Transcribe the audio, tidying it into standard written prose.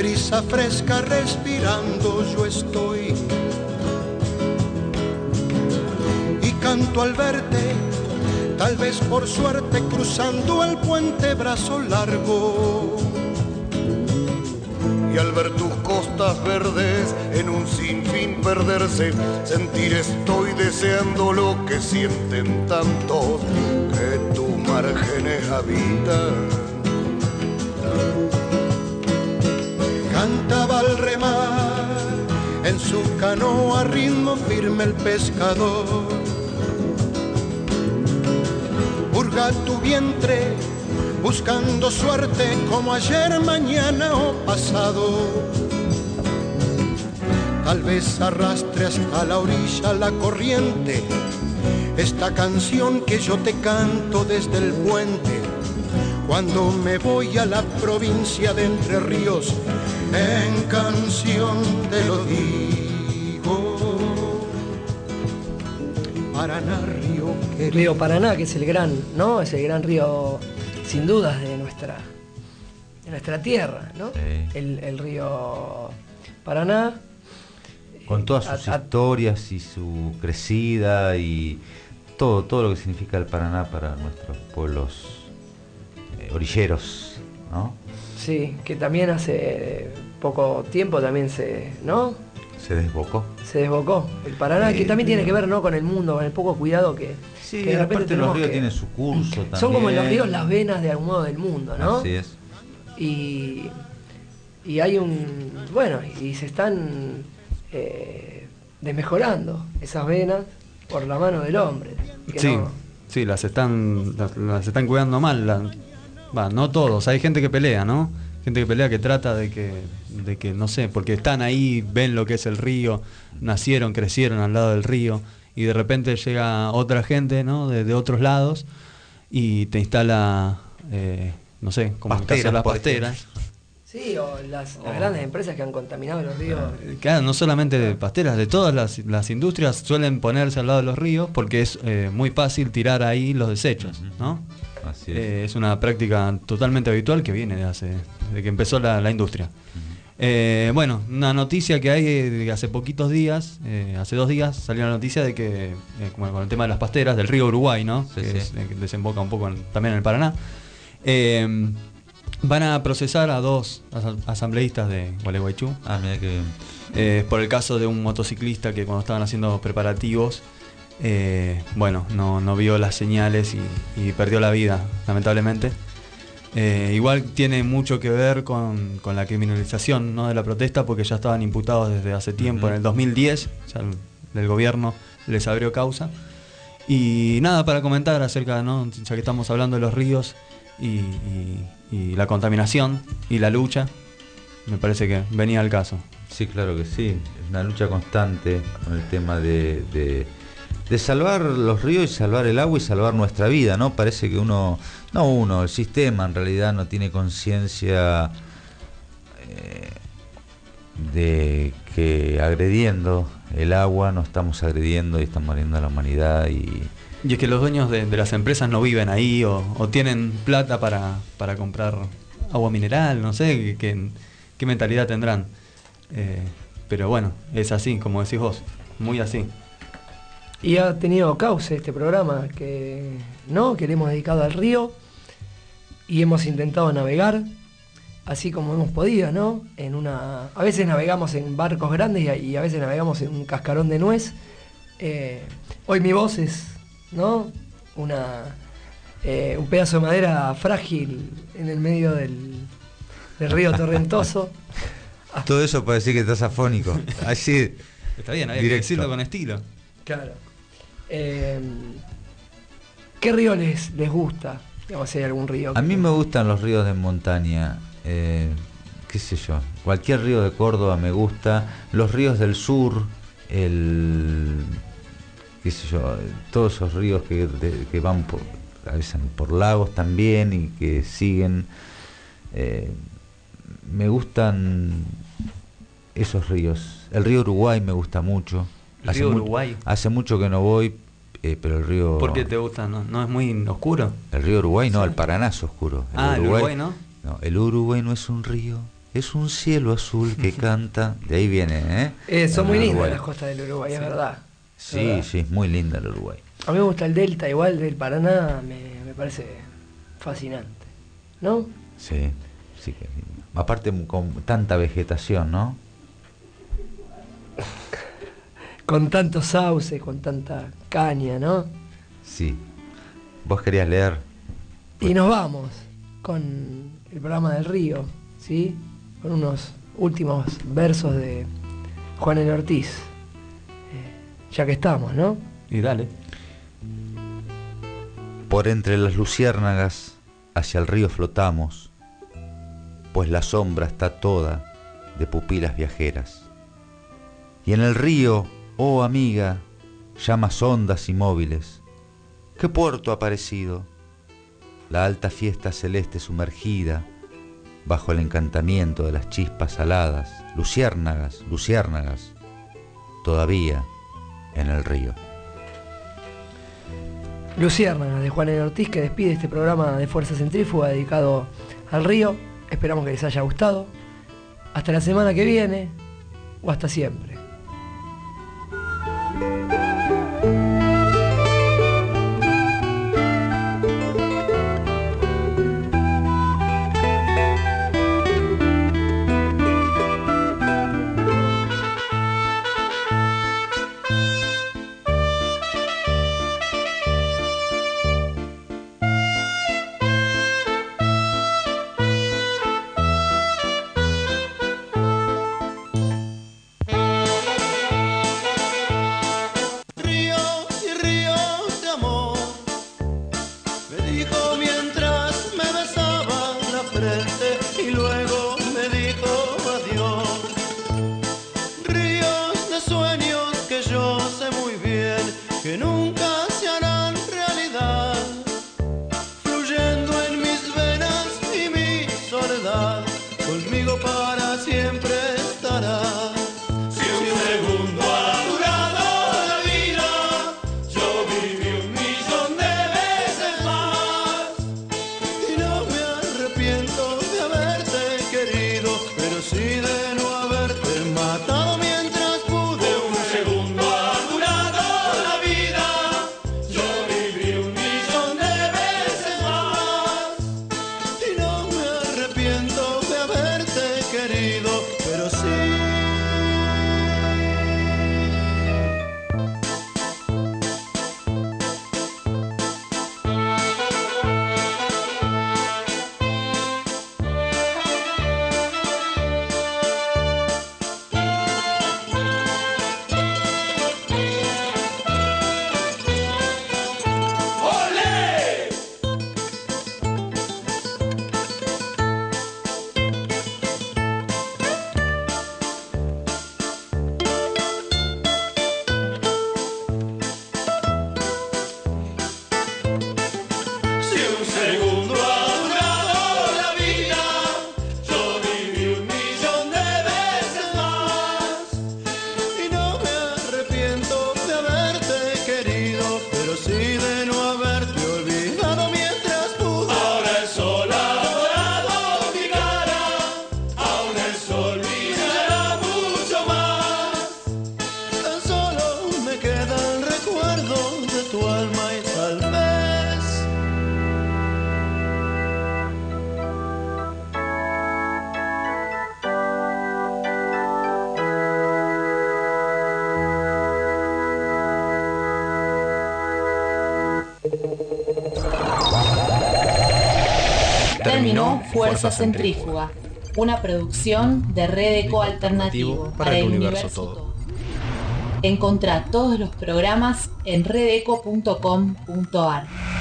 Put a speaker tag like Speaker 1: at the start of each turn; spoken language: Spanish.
Speaker 1: brisa fresca respirando yo estoy. Y canto al verte, tal vez por suerte cruzando el puente brazo largo. Y al ver tus costas verdes en un sinfín perderse, sentir estoy deseando lo que sienten tantos que tus márgenes habitan. Cantaba al remar en su canoa a ritmo firme el pescador. Hurga tu vientre buscando suerte como ayer, mañana o pasado. Tal vez arrastre hasta la orilla la corriente esta canción que yo te canto desde el puente. Cuando me voy a la provincia de Entre Ríos, en canción te lo digo. Paraná, río querido.
Speaker 2: Río Paraná, que es el gran, ¿no? Es el gran río, sin dudas, de nuestra tierra, ¿no?
Speaker 3: Sí.
Speaker 2: El río Paraná.
Speaker 3: Con todas sus historias y su crecida y todo lo que significa el Paraná para nuestros pueblos orilleros, ¿no?
Speaker 2: Sí, que también hace poco tiempo también ¿no?
Speaker 3: Se desbocó.
Speaker 2: Se desbocó el Paraná, que también tiene que ver, ¿no?, con el mundo, con el poco cuidado que...
Speaker 3: Sí,
Speaker 2: que de repente
Speaker 3: aparte los ríos tienen su curso también.
Speaker 2: Son como los ríos las venas de algún modo del mundo, ¿no?
Speaker 3: Así es.
Speaker 2: Y hay y se están desmejorando esas venas por la mano del hombre.
Speaker 4: Sí, sí, las están cuidando mal. No todos, hay gente que pelea, ¿no? Gente que pelea, que trata de que no sé, porque están ahí, ven lo que es el río, nacieron, crecieron al lado del río, y de repente llega otra gente, ¿no?, de otros lados, y te instala, no sé, como en el caso de las pasteras.
Speaker 2: Sí, o las grandes empresas que han contaminado los ríos.
Speaker 4: Claro, no solamente de pasteras, de todas las industrias suelen ponerse al lado de los ríos porque es muy fácil tirar ahí los desechos, ¿no?
Speaker 3: Así es.
Speaker 4: Es una práctica totalmente habitual que viene desde que empezó la industria. Bueno, una noticia que hay de hace poquitos días, hace 2 días, salió la noticia de que, con el tema de las pasteras del río Uruguay, ¿no?
Speaker 3: Sí,
Speaker 4: que desemboca un poco también en el Paraná. Van a procesar a 2 asambleístas de Gualeguaychú.
Speaker 3: Mira que bien.
Speaker 4: Por el caso de un motociclista que cuando estaban haciendo preparativos, no vio las señales y perdió la vida, lamentablemente. Igual tiene mucho que ver con la criminalización, ¿no?, de la protesta, porque ya estaban imputados desde hace tiempo. En el 2010 ya el gobierno les abrió causa. Y nada para comentar acerca, ¿no?, ya que estamos hablando de los ríos y la contaminación y la lucha, me parece que venía al caso.
Speaker 3: Sí, claro que sí. Es una lucha constante con el tema de salvar los ríos y salvar el agua y salvar nuestra vida, ¿no? Parece que el sistema en realidad no tiene conciencia de que agrediendo el agua no estamos agrediendo y estamos agrediendo a la humanidad. Y
Speaker 4: es que los dueños de las empresas no viven ahí o tienen plata para comprar agua mineral, no sé qué mentalidad tendrán. Pero bueno, es así, como decís vos, muy así.
Speaker 2: Y ha tenido cauce este programa que le hemos dedicado al río y hemos intentado navegar así como hemos podido, ¿no? A veces navegamos en barcos grandes y a veces navegamos en un cascarón de nuez. Hoy mi voz es, ¿no?, un pedazo de madera frágil en el medio del río torrentoso.
Speaker 3: todo eso para decir que estás afónico. Así.
Speaker 4: Está bien, hay que decirlo con estilo.
Speaker 2: Claro. ¿Qué río les gusta? Digamos, si hay algún río.
Speaker 3: A mí me gustan los ríos de montaña. Qué sé yo. Cualquier río de Córdoba me gusta. Los ríos del sur, qué sé yo, todos esos ríos que van a veces por lagos también y que siguen. Me gustan esos ríos. El río Uruguay me gusta mucho.
Speaker 4: ¿El río Uruguay?
Speaker 3: Hace mucho que no voy, pero el río...
Speaker 4: ¿Por qué te gusta? ¿No es muy oscuro?
Speaker 3: El río Uruguay no, el Paraná es oscuro.
Speaker 4: El Uruguay no.
Speaker 3: No, el Uruguay no es un río, es un cielo azul que canta. De ahí viene,
Speaker 2: Son muy lindas
Speaker 3: Uruguay.
Speaker 2: las costas del Uruguay, es verdad.
Speaker 3: Sí, sí, es muy linda el Uruguay.
Speaker 2: A mí me gusta el delta, igual del Paraná, me parece fascinante, ¿no?
Speaker 3: Sí, sí que lindo. Aparte con tanta vegetación, ¿no?
Speaker 2: Con tantos sauces, con tanta caña, ¿no?
Speaker 3: Sí. ¿Vos querías leer?
Speaker 2: Y nos vamos con el programa del Río, ¿sí? Con unos últimos versos de Juan L. Ortiz. Ya que estamos, ¿no?
Speaker 4: Y dale.
Speaker 3: Por entre las luciérnagas hacia el río flotamos, pues la sombra está toda de pupilas viajeras. Y en el río, oh amiga, llamas hondas y móviles. ¿Qué puerto ha aparecido? La alta fiesta celeste sumergida bajo el encantamiento de las chispas aladas, luciérnagas, luciérnagas, todavía en el río.
Speaker 2: Luciérnagas de Juan L. Ortiz, que despide este programa de Fuerza Centrífuga dedicado al río. Esperamos que les haya gustado. Hasta la semana que viene o hasta siempre.
Speaker 5: Terminó Fuerza Centrífuga, una producción de Red Eco Alternativo para el universo todo. Encontrá todos los programas en redeco.com.ar.